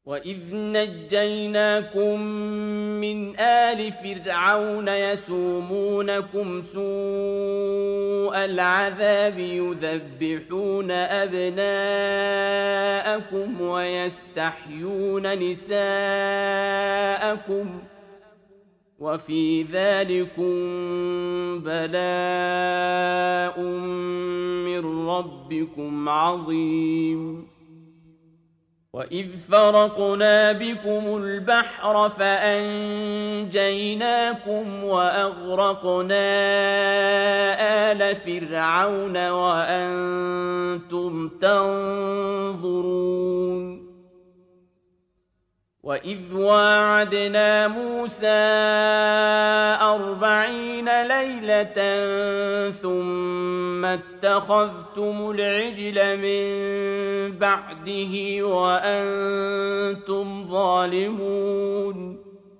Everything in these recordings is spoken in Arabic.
وَإِذْ نَجَّيْنَاكُمْ مِنْ آلِ فِرْعَوْنَ يَسُومُونَكُمْ سُوءَ الْعَذَابِ يُذَبِّحُونَ أَبْنَاءَكُمْ وَيَسْتَحْيُونَ نِسَاءَكُمْ وَفِي ذَلِكُمْ بَلَاءٌ مِّن رَّبِّكُمْ عَظِيمٌ وَإِذْ فَرَقْنَا بِكُمُ الْبَحْرَ فَأَنجَيْنَاكُمْ وَأَغْرَقْنَا آلَ فِرْعَوْنَ وَأَنتُمْ تَنظُرُونَ وَإِذْ وَاعَدْنَا مُوسَىٰ 40 لَيْلَةً ثُمَّ اتَّخَذْتُمُ الْعِجْلَ مِن بَعْدِهِ وَأَنتُمْ ظَالِمُونَ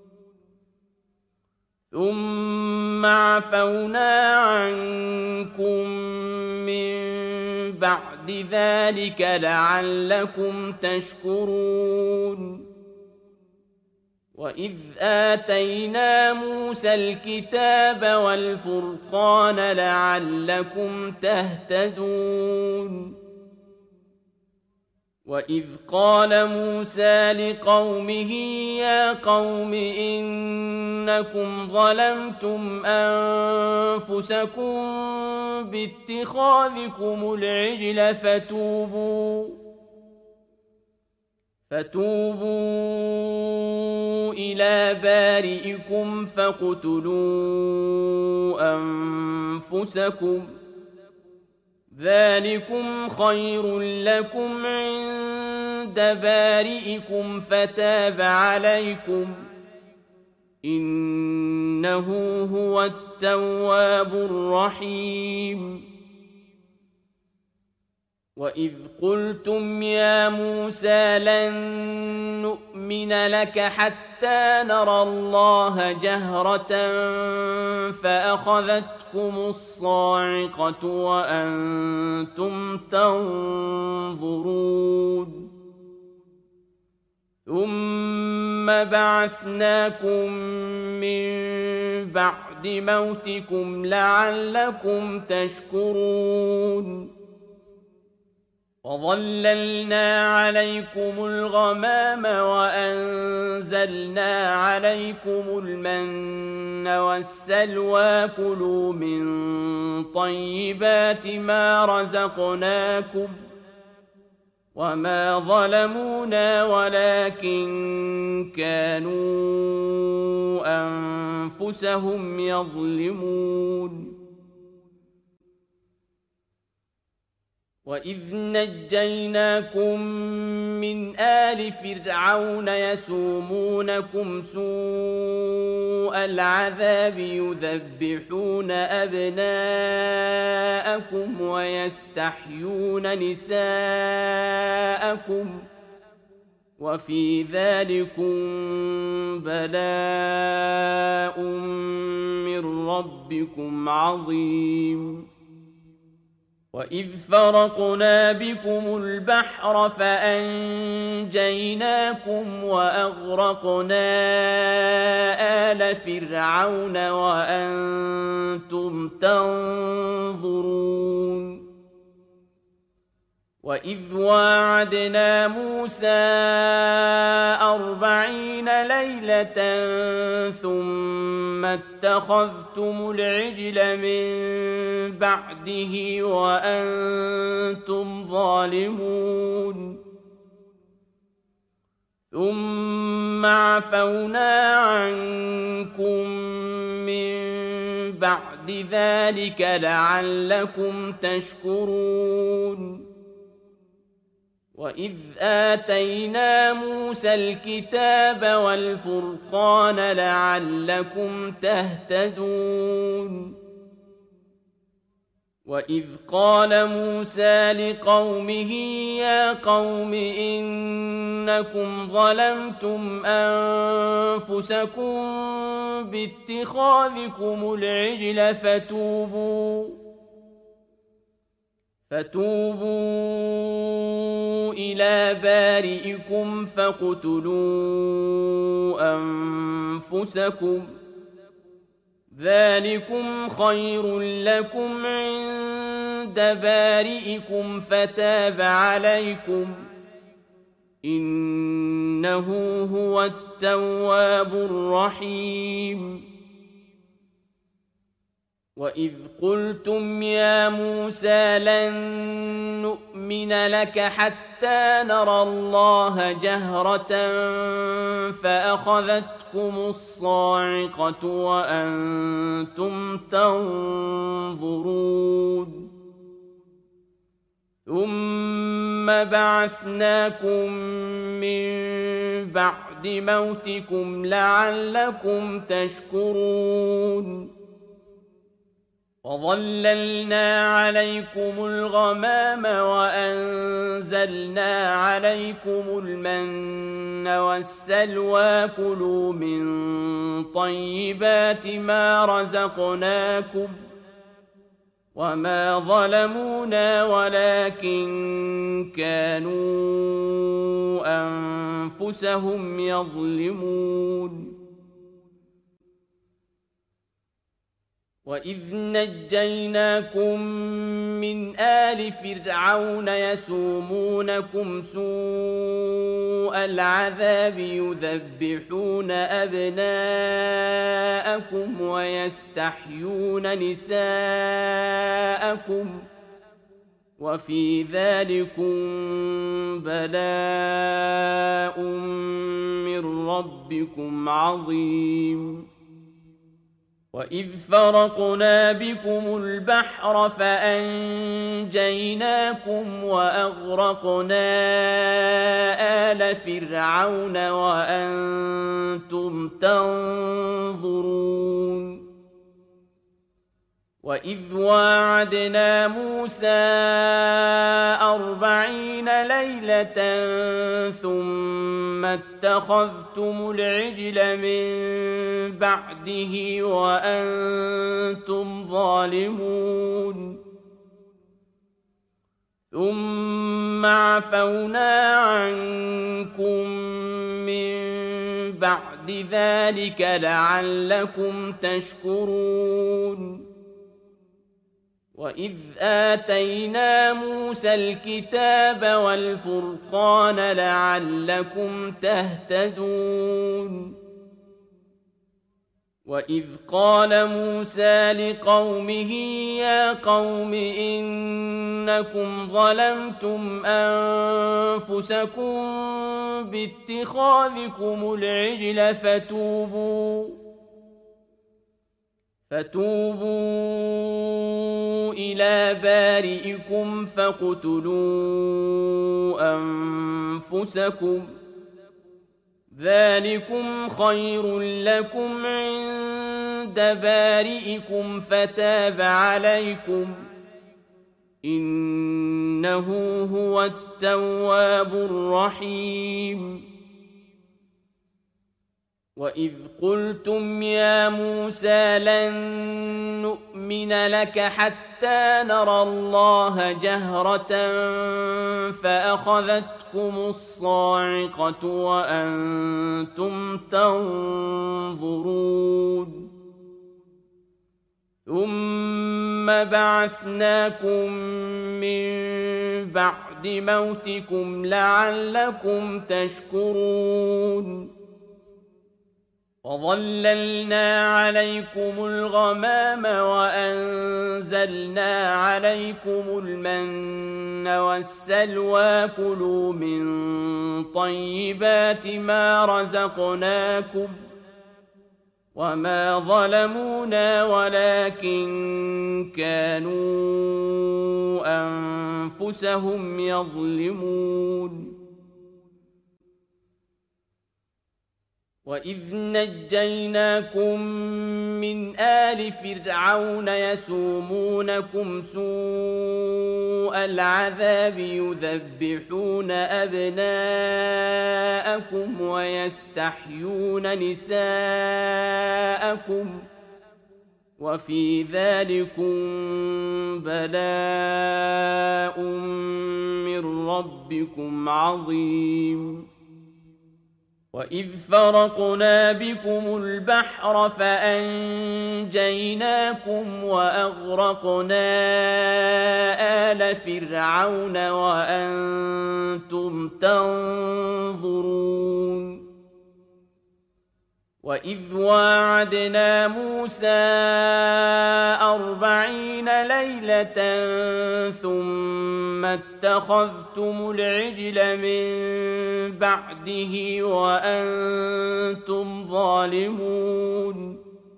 ثُمَّ عَفَوْنَا عَنكُم مِّن بَعْدِ ذَلِكَ لَعَلَّكُمْ تَشْكُرُونَ وَإِذْ آتَيْنَا مُوسَى الْكِتَابَ وَالْفُرْقَانَ لَعَلَّكُمْ تَهْتَدُونَ وَإِذْ قَالَ مُوسَى لِقَوْمِهِ يَا قَوْمِ إِنَّكُمْ ظَلَمْتُمْ أَنفُسَكُم بِاتِّخَاذِكُمُ الْعِجْلَ فتوبوا إلى بارئكم فاقتلوا أنفسكم ذلكم خير لكم عند بارئكم فتاب عليكم إنه هو التواب الرحيم وَإِذْ قُلْتُمْ يَا مُوسَىٰ لَن نُّؤْمِنَ لَكَ حَتَّىٰ نَرَى اللَّهَ جَهْرَةً فَأَخَذَتْكُمُ الصَّاعِقَةُ وَأَنتُمْ تَنظُرُونَ ثُمَّ بَعَثْنَاكُم مِّن بَعْدِ مَوْتِكُمْ لَعَلَّكُمْ تَشْكُرُونَ وَظَلَّلْنَا عَلَيْكُمُ الْغَمَامَ وَأَنزَلْنَا عَلَيْكُمُ الْمَنَّ وَالسَّلْوَىٰ كُلُوا مِن طَيِّبَاتِ مَا رَزَقْنَاكُمْ وَمَا ظَلَمُونَا وَلَٰكِن كَانُوا أَنفُسَهُمْ يَظْلِمُونَ وَإِذْ نَجَّيْنَاكُم مِّنْ آلِ فِرْعَوْنَ يَسُومُونَكُمْ سُوءَ الْعَذَابِ يُذَبِّحُونَ أَبْنَاءَكُمْ وَيَسْتَحْيُونَ نِسَاءَكُمْ وَفِي ذَلِكُمْ بَلَاءٌ مِّن رَّبِّكُمْ عَظِيمٌ وَإِذْ فَرَقْنَا بِكُمُ الْبَحْرَ فَأَنجَيْنَاكُمْ وَأَغْرَقْنَا آلَ فِرْعَوْنَ وَأَنتُمْ تَنظُرُونَ وَإِذْ وَاعَدْنَا مُوسَىٰ 40 لَيْلَةً ثُمَّ اتَّخَذْتُمُ الْعِجْلَ مِن بَعْدِهِ وَأَنتُمْ ظَالِمُونَ ثُمَّ عَفَوْنَا عَنكُم مِّن بَعْدِ ذَلِكَ لَعَلَّكُمْ تَشْكُرُونَ وَإِذْ آتَيْنَا مُوسَى الْكِتَابَ وَالْفُرْقَانَ لَعَلَّكُمْ تَهْتَدُونَ وَإِذْ قَالَ مُوسَىٰ لِقَوْمِهِ يَا قَوْمِ إِنَّكُمْ ظَلَمْتُمْ أَنفُسَكُم بِاتِّخَاذِكُمُ الْعِجْلَ فتوبوا إلى بارئكم فاقتلوا أنفسكم ذلكم خير لكم عند بارئكم فتاب عليكم إنه هو التواب الرحيم وإذ قلتم يا موسى لن نؤمن لك حتى نرى الله جهرة فأخذتكم الصاعقة وأنتم تنظرون ثم بعثناكم من بعد موتكم لعلكم تشكرون وظللنا عليكم الغمام وأنزلنا عليكم المن والسلوى كلوا من طيبات ما رزقناكم وما ظلمونا ولكن كانوا أنفسهم يظلمون وإذ نجيناكم من آل فرعون يسومونكم سوء العذاب يذبحون أبناءكم ويستحيون نساءكم وفي ذلكم بلاء من ربكم عظيم وإذ فرقنا بكم البحر فأنجيناكم وأغرقنا آل فرعون وأنتم تنظرون وإذ واعدنا موسى 40 ليلة ثم اتخذتم العجل من بعده وأنتم ظالمون ثم عفونا عنكم من بعد ذلك لعلكم تشكرون وإذ آتينا موسى الكتاب والفرقان لعلكم تهتدون وإذ قال موسى لقومه يا قوم إنكم ظلمتم أنفسكم باتخاذكم العجل فتوبوا إلى بارئكم فاقتلوا أنفسكم ذلكم خير لكم عند بارئكم فتاب عليكم إنه هو التواب الرحيم وإذ قلتم يا موسى لن نؤمن لك حتى نرى الله جهرة فأخذتكم الصاعقة وأنتم تنظرون ثم بعثناكم من بعد موتكم لعلكم تشكرون وظللنا عليكم الغمام وأنزلنا عليكم المن والسلوى كلوا من طيبات ما رزقناكم وما ظلمونا ولكن كانوا أنفسهم يظلمون وإذ نجيناكم من آل فرعون يسومونكم سوء العذاب يذبحون أبناءكم ويستحيون نساءكم وفي ذلكم بلاء من ربكم عظيم وإذ فرقنا بكم البحر فأنجيناكم وأغرقنا آل فرعون وأنتم تنظرون وإذ واعدنا موسى 40 ليلة ثم اتخذتم العجل من بعده وأنتم ظالمون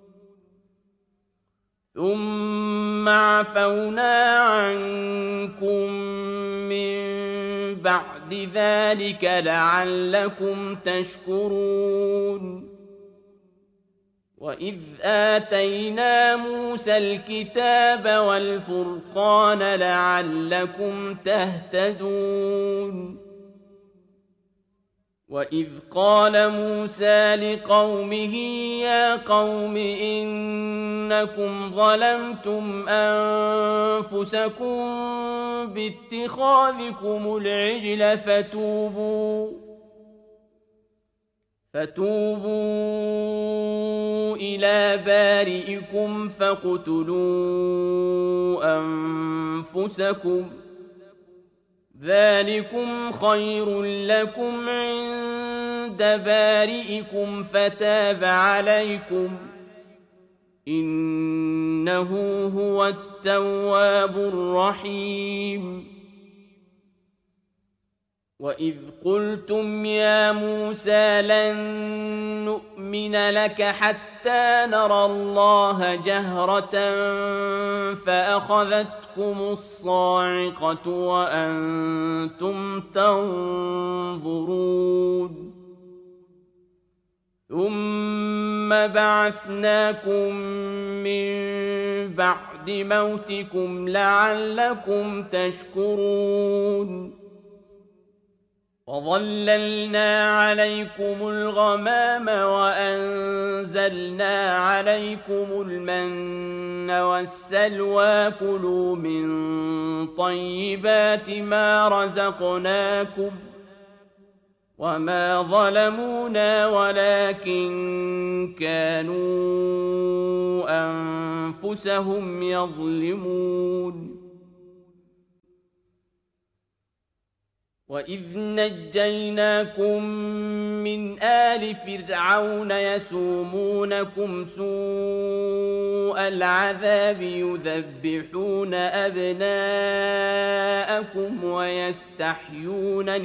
ثم عفونا عنكم من بعد ذلك لعلكم تشكرون وإذ آتينا موسى الكتاب والفرقان لعلكم تهتدون وإذ قال موسى لقومه يا قوم إنكم ظلمتم أنفسكم باتخاذكم العجل فتوبوا إلى بارئكم فاقتلوا أنفسكم ذلكم خير لكم عند بارئكم فتاب عليكم إنه هو التواب الرحيم وإذ قلتم يا موسى لن نؤمن لك حتى نرى الله جهرة فأخذتكم الصاعقة وأنتم تنظرون ثم بعثناكم من بعد موتكم لعلكم تشكرون وظللنا عليكم الغمام وأنزلنا عليكم المن والسلوى كلوا من طيبات ما رزقناكم وما ظلمونا ولكن كانوا أنفسهم يظلمون وإذ نجيناكم من آل فرعون يسومونكم سوء العذاب يذبحون أبناءكم ويستحيون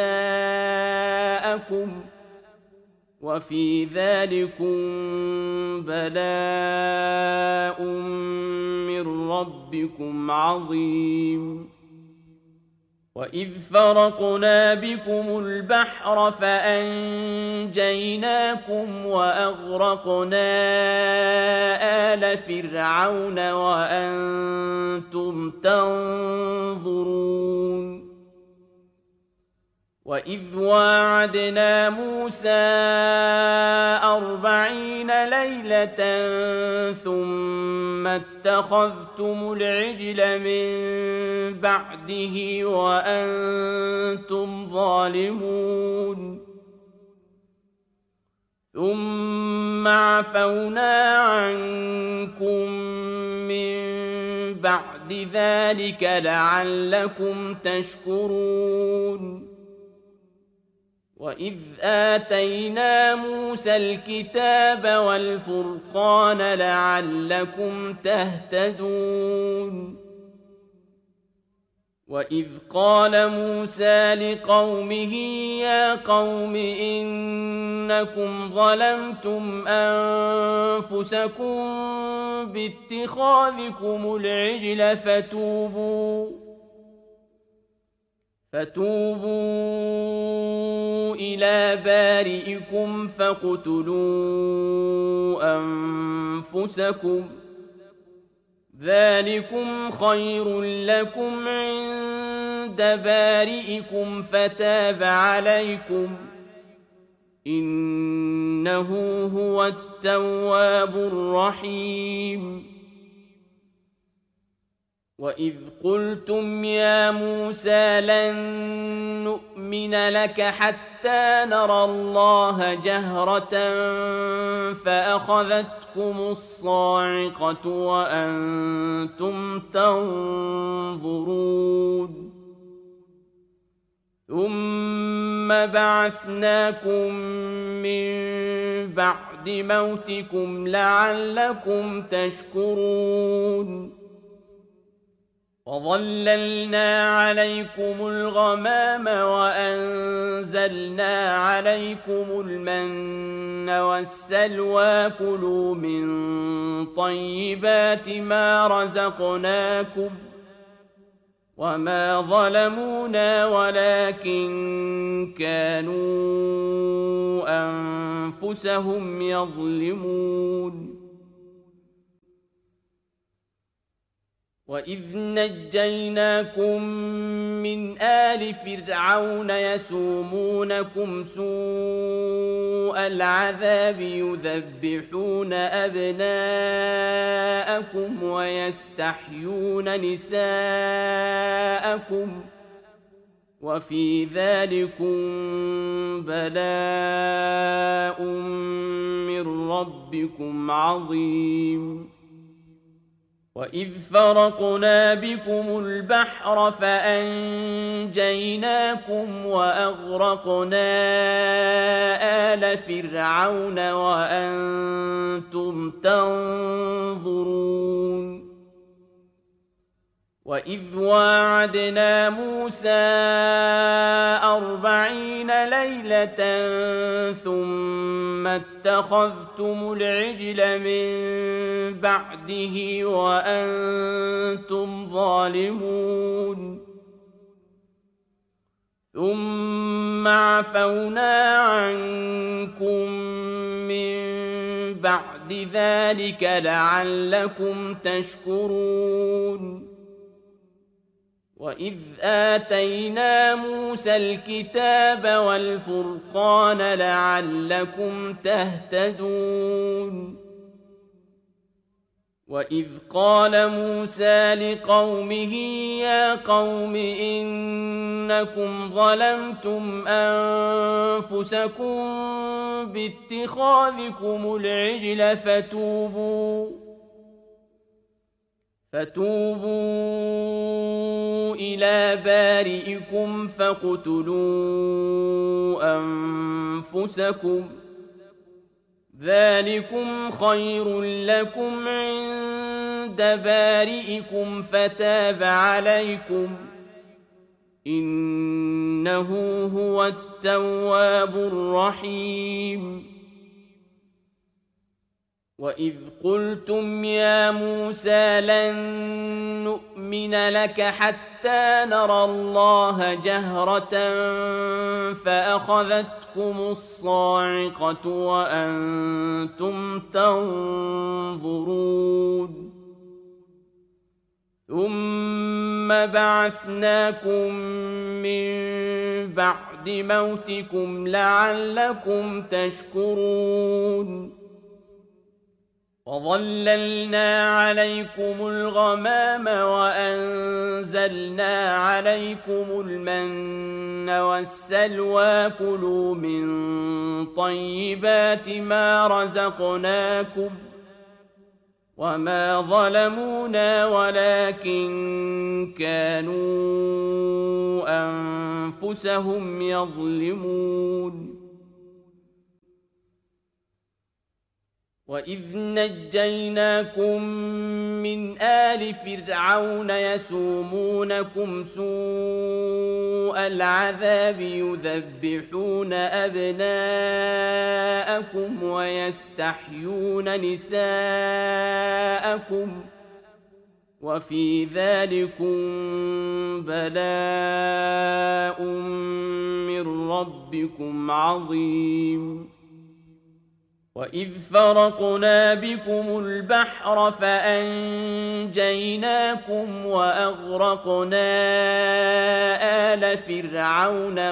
نساءكم وفي ذلكم بلاء من ربكم عظيم وإذ فرقنا بكم البحر فأنجيناكم وأغرقنا آل فرعون وأنتم تنظرون وإذ واعدنا موسى 40 ليلة ثم اتخذتم العجل من بعده وأنتم ظالمون ثم عفونا عنكم من بعد ذلك لعلكم تشكرون وإذ آتينا موسى الكتاب والفرقان لعلكم تهتدون وإذ قال موسى لقومه يا قوم إنكم ظلمتم أنفسكم باتخاذكم العجل فتوبوا إلى بارئكم فاقتلوا أنفسكم ذلكم خير لكم عند بارئكم فتاب عليكم إنه هو التواب الرحيم وَإِذْ قُلْتُمْ يَا مُوسَىٰ لَن نُّؤْمِنَ لَكَ حَتَّىٰ نَرَى اللَّهَ جَهْرَةً فَأَخَذَتْكُمُ الصَّاعِقَةُ وَأَنتُمْ تَنظُرُونَ ثُمَّ بَعَثْنَاكُم مِّن بَعْدِ مَوْتِكُمْ لَعَلَّكُمْ تَشْكُرُونَ وَظَلَّلْنَا عَلَيْكُمُ الْغَمَامَ وَأَنزَلْنَا عَلَيْكُمُ الْمَنَّ وَالسَّلْوَىٰ كُلُوا مِن طَيِّبَاتِ مَا رَزَقْنَاكُمْ وَمَا ظَلَمُونَا وَلَٰكِن كَانُوا أَنفُسَهُمْ يَظْلِمُونَ وَإِذْ نَجَّيْنَاكُم مِّنْ آلِ فِرْعَوْنَ يَسُومُونَكُمْ سُوءَ الْعَذَابِ يُذَبِّحُونَ أَبْنَاءَكُمْ وَيَسْتَحْيُونَ نِسَاءَكُمْ وَفِي ذَٰلِكُم بَلَاءٌ مِّن رَّبِّكُمْ عَظِيمٌ وَإِذْ فَرَقْنَا بِكُمُ الْبَحْرَ فَأَنجَيْنَاكُمْ وَأَغْرَقْنَا آلَ فِرْعَوْنَ وَأَنتُمْ تَنظُرُونَ وَإِذْ وَاعَدْنَا مُوسَىٰ 40 لَيْلَةً ثُمَّ اتَّخَذْتُمُ الْعِجْلَ مِن بَعْدِهِ وَأَنتُمْ ظَالِمُونَ ثُمَّ عَفَوْنَا عَنكُم مِّن بَعْدِ ذَٰلِكَ لَعَلَّكُمْ تَشْكُرُونَ وَإِذْ آتَيْنَا مُوسَى الْكِتَابَ وَالْفُرْقَانَ لَعَلَّكُمْ تَهْتَدُونَ وَإِذْ قَالَ مُوسَىٰ لِقَوْمِهِ يَا قَوْمِ إِنَّكُمْ ظَلَمْتُمْ أَنفُسَكُم بِاتِّخَاذِكُمُ الْعِجْلَ فَتُوبُوا إِلَىٰ بَارِئِكُمْ فَاقْتُلُوا أَنفُسَكُمْ ذَٰلِكُمْ خَيْرٌ لَّكُمْ عِندَ بَارِئِكُمْ فَتَابَ عَلَيْكُمْ ۚ إِنَّهُ هُوَ التَّوَّابُ الرَّحِيمُ وَإِذْ قُلْتُمْ يَا مُوسَىٰ لَن نُّؤْمِنَ لَكَ حَتَّىٰ نَرَى اللَّهَ جَهْرَةً فَأَخَذَتْكُمُ الصَّاعِقَةُ وَأَنتُمْ تَنظُرُونَ ثُمَّ بَعَثْنَاكُم مِّن بَعْدِ مَوْتِكُمْ لَعَلَّكُمْ تَشْكُرُونَ وَظَلَّلْنَا عَلَيْكُمُ الْغَمَامَ وَأَنزَلْنَا عَلَيْكُمُ الْمَنَّ وَالسَّلْوَىٰ كُلُوا مِن طَيِّبَاتِ مَا رَزَقْنَاكُمْ وَمَا ظَلَمُونَا وَلَٰكِن كَانُوا أَنفُسَهُمْ يَظْلِمُونَ وَإِذْ نَجَّيْنَاكُم مِّنْ آلِ فِرْعَوْنَ يَسُومُونَكُمْ سُوءَ الْعَذَابِ يُذَبِّحُونَ أَبْنَاءَكُمْ وَيَسْتَحْيُونَ نِسَاءَكُمْ وَفِي ذَٰلِكُم بَلَاءٌ مِّن رَّبِّكُمْ عَظِيمٌ وَإِذْ فَرَقْنَا بِكُمُ الْبَحْرَ فَأَنجَيْنَاكُمْ وَأَغْرَقْنَا آلَ فِرْعَوْنَ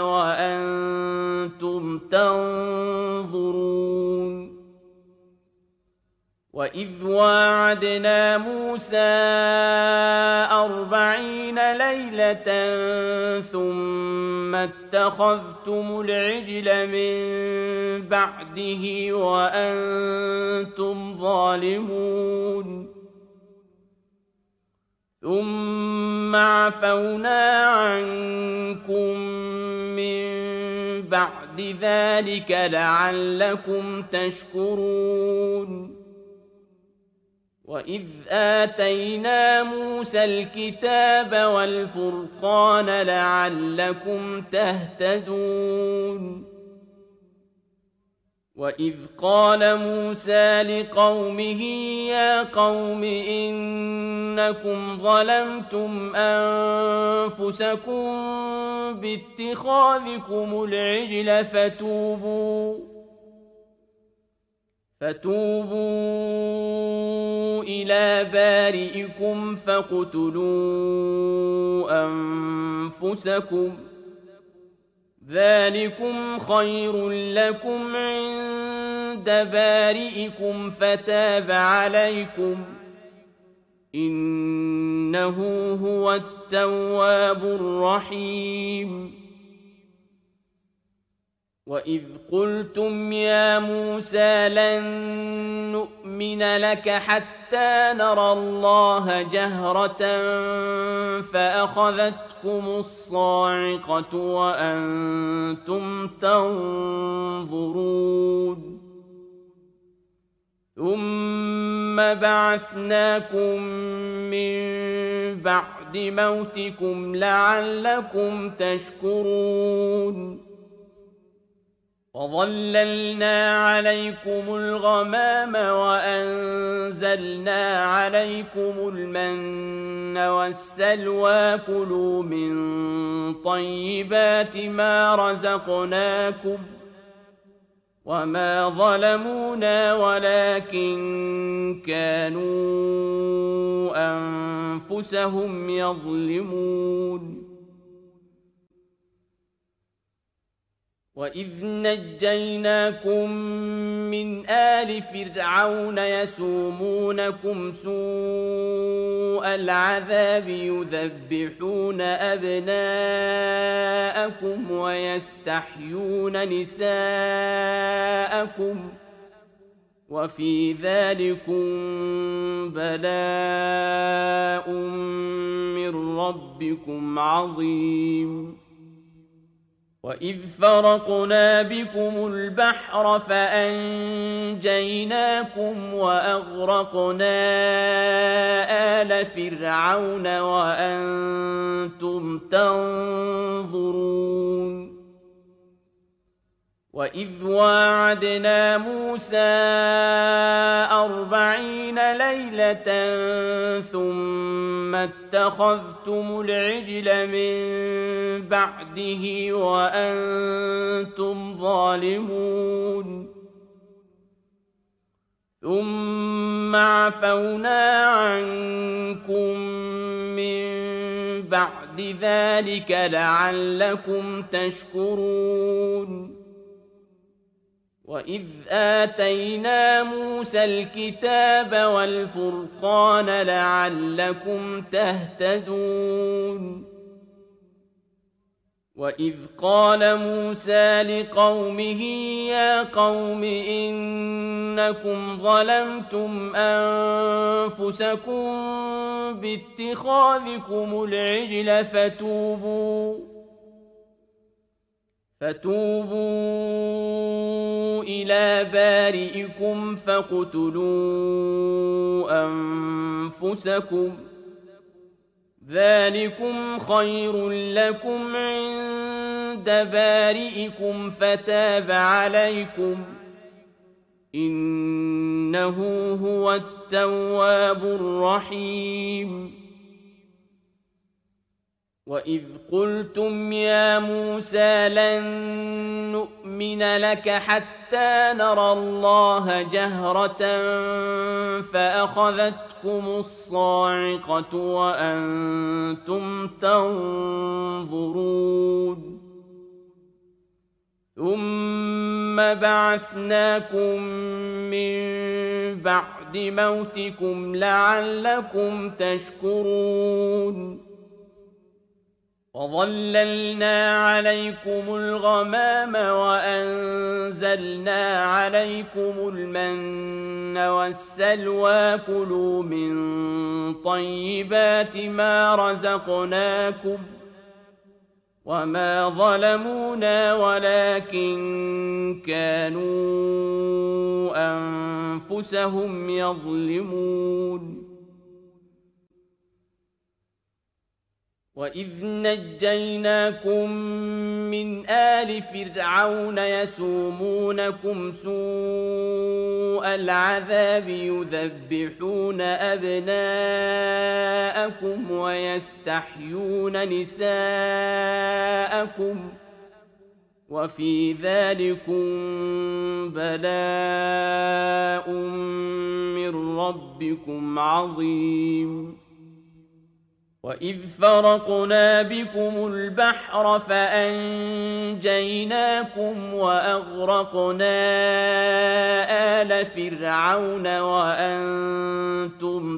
وَأَنتُمْ تَنظُرُونَ وَإِذْ وَاعَدْنَا مُوسَىٰ 40 لَيْلَةً ثُمَّ اتَّخَذْتُمُ الْعِجْلَ مِن بَعْدِهِ وَأَنتُمْ ظَالِمُونَ ثُمَّ عَفَوْنَا عَنكُم مِّن بَعْدِ ذَٰلِكَ لَعَلَّكُمْ تَشْكُرُونَ وَإِذْ آتَيْنَا مُوسَى الْكِتَابَ وَالْفُرْقَانَ لَعَلَّكُمْ تَهْتَدُونَ وَإِذْ قَالَ مُوسَىٰ لِقَوْمِهِ يَا قَوْمِ إِنَّكُمْ ظَلَمْتُمْ أَنفُسَكُم بِاتِّخَاذِكُمُ الْعِجْلَ فتوبوا إلى بارئكم فاقتلوا أنفسكم ذلكم خير لكم عند بارئكم فتاب عليكم إنه هو التواب الرحيم وَإِذْ قُلْتُمْ يَا مُوسَىٰ لَن نُّؤْمِنَ لَكَ حَتَّىٰ نَرَى اللَّهَ جَهْرَةً فَأَخَذَتْكُمُ الصَّاعِقَةُ وَأَنتُمْ تَنظُرُونَ ثُمَّ بَعَثْنَاكُم مِّن بَعْدِ مَوْتِكُمْ لَعَلَّكُمْ تَشْكُرُونَ وَظَلَّلْنَا عَلَيْكُمُ الْغَمَامَ وَأَنزَلْنَا عَلَيْكُمُ الْمَنَّ وَالسَّلْوَىٰ كُلُوا مِن طَيِّبَاتِ مَا رَزَقْنَاكُمْ وَمَا ظَلَمُونَا وَلَٰكِن كَانُوا أَنفُسَهُمْ يَظْلِمُونَ وَإِذْ نَجَّيْنَاكُم مِّنْ آلِ فِرْعَوْنَ يَسُومُونَكُمْ سُوءَ الْعَذَابِ يُذَبِّحُونَ أَبْنَاءَكُمْ وَيَسْتَحْيُونَ نِسَاءَكُمْ وَفِي ذَٰلِكُم بَلَاءٌ مِّن رَّبِّكُمْ عَظِيمٌ وَإِذْ فَرَقْنَا بِكُمُ الْبَحْرَ فَأَنجَيْنَاكُمْ وَأَغْرَقْنَا آلَ فِرْعَوْنَ وَأَنتُمْ تَنظُرُونَ وَإِذْ وَاعَدْنَا مُوسَىٰ 40 لَيْلَةً ثُمَّ اتَّخَذْتُمُ الْعِجْلَ مِن بَعْدِهِ وَأَنتُمْ ظَالِمُونَ ثُمَّ عَفَوْنَا عَنكُم مِّن بَعْدِ ذَٰلِكَ لَعَلَّكُمْ تَشْكُرُونَ وَإِذْ آتَيْنَا مُوسَى الْكِتَابَ وَالْفُرْقَانَ لَعَلَّكُمْ تَهْتَدُونَ وَإِذْ قَالَ مُوسَىٰ لِقَوْمِهِ يَا قَوْمِ إِنَّكُمْ ظَلَمْتُمْ أَنفُسَكُم بِاتِّخَاذِكُمُ الْعِجْلَ فتوبوا إلى بارئكم فاقتلوا أنفسكم ذلكم خير لكم عند بارئكم فتاب عليكم إنه هو التواب الرحيم وَإِذْ قُلْتُمْ يَا مُوسَىٰ لَن نُّؤْمِنَ لَكَ حَتَّىٰ نَرَى اللَّهَ جَهْرَةً فَأَخَذَتْكُمُ الصَّاعِقَةُ وَأَنتُمْ تَنظُرُونَ ثُمَّ ثم بعثناكم من بعد موتكم لعلكم تشكرون وظللنا عليكم الغمام وأنزلنا عليكم المن والسلوى كلوا من طيبات ما رزقناكم وما ظلمونا ولكن كانوا أنفسهم يظلمون وإذ نجيناكم من آل فرعون يسومونكم سوء العذاب يذبحون أبناءكم ويستحيون نساءكم وفي ذلكم بلاء من ربكم عظيم وإذ فرقنا بكم البحر فأنجيناكم وأغرقنا آل فرعون وأنتم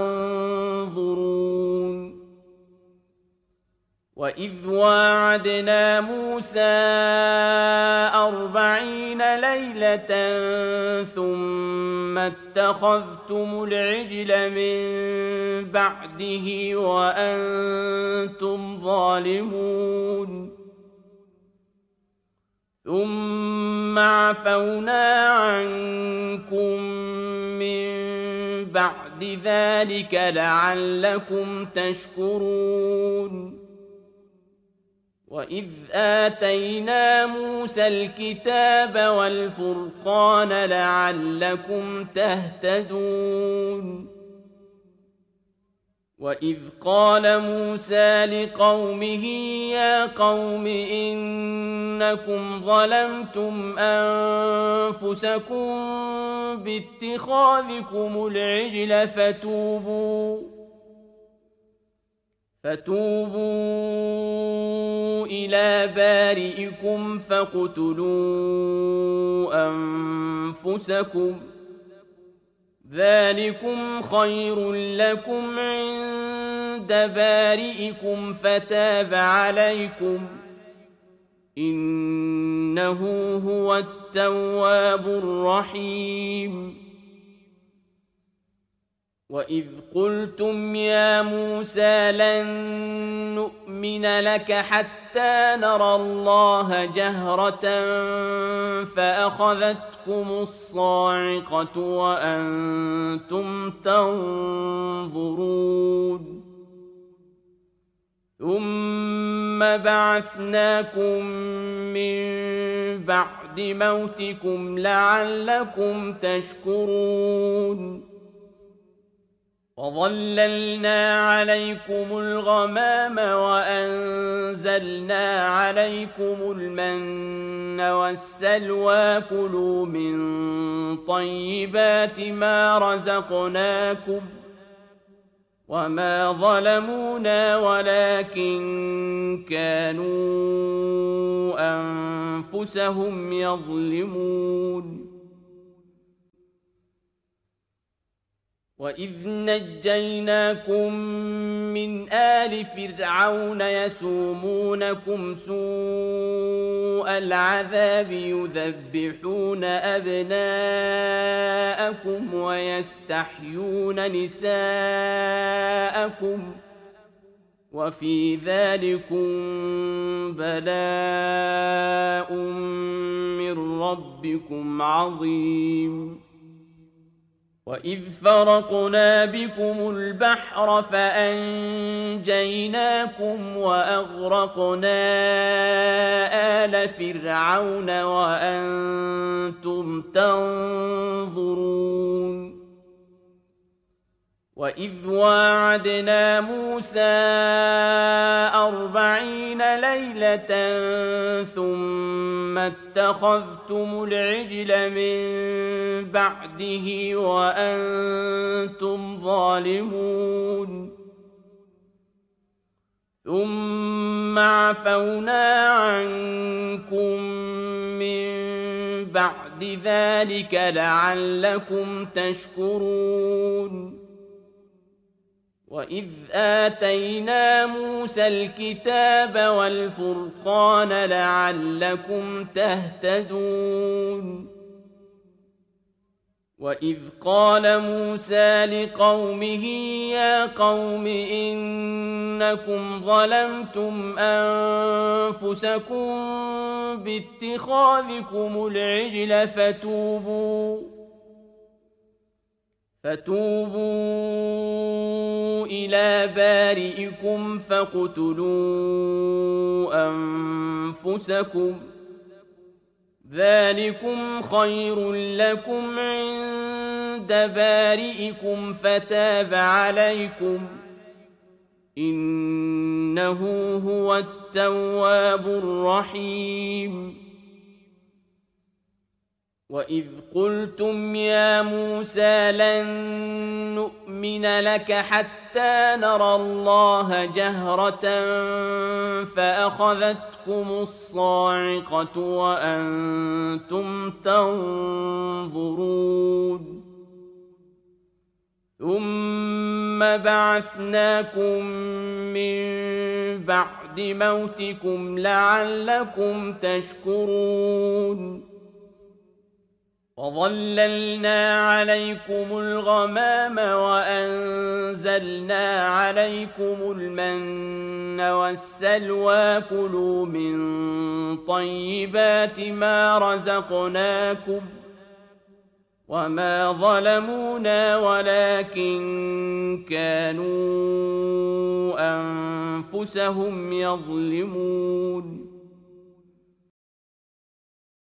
تنظرون وإذ واعدنا موسى 40 ليلة ثم اتخذتم العجل من بعده وأنتم ظالمون ثم عفونا عنكم من بعد ذلك لعلكم تشكرون وإذ آتينا موسى الكتاب والفرقان لعلكم تهتدون وإذ قال موسى لقومه يا قوم إنكم ظلمتم أنفسكم باتخاذكم العجل فتوبوا إلى بارئكم فاقتلوا أنفسكم ذلكم خير لكم عند بارئكم فتاب عليكم إنه هو التواب الرحيم وإذ قلتم يا موسى لن نؤمن لك حتى نرى الله جهرة فأخذتكم الصاعقة وأنتم تنظرون ثم بعثناكم من بعد موتكم لعلكم تشكرون وظللنا عليكم الغمام وأنزلنا عليكم المن والسلوى كلوا من طيبات ما رزقناكم وما ظلمونا ولكن كانوا أنفسهم يظلمون وإذ نجيناكم من آل فرعون يسومونكم سوء العذاب يذبحون أبناءكم ويستحيون نساءكم وفي ذلكم بلاء من ربكم عظيم وإذ فرقنا بكم البحر فأنجيناكم وأغرقنا آل فرعون وأنتم تنظرون وإذ واعدنا موسى 40 ليلة ثم اتخذتم العجل من بعده وأنتم ظالمون ثم عفونا عنكم من بعد ذلك لعلكم تشكرون وإذ آتينا موسى الكتاب والفرقان لعلكم تهتدون وإذ قال موسى لقومه يا قوم إنكم ظلمتم أنفسكم باتخاذكم العجل فتوبوا إلى بارئكم فاقتلوا أنفسكم ذلكم خير لكم عند بارئكم فتاب عليكم إنه هو التواب الرحيم وإذ قلتم يا موسى لن نؤمن لك حتى نرى الله جهرة فأخذتكم الصاعقة وأنتم تنظرون ثم بعثناكم من بعد موتكم لعلكم تشكرون وظللنا عليكم الغمام وأنزلنا عليكم المن والسلوى كلوا من طيبات ما رزقناكم وما ظلمونا ولكن كانوا أنفسهم يظلمون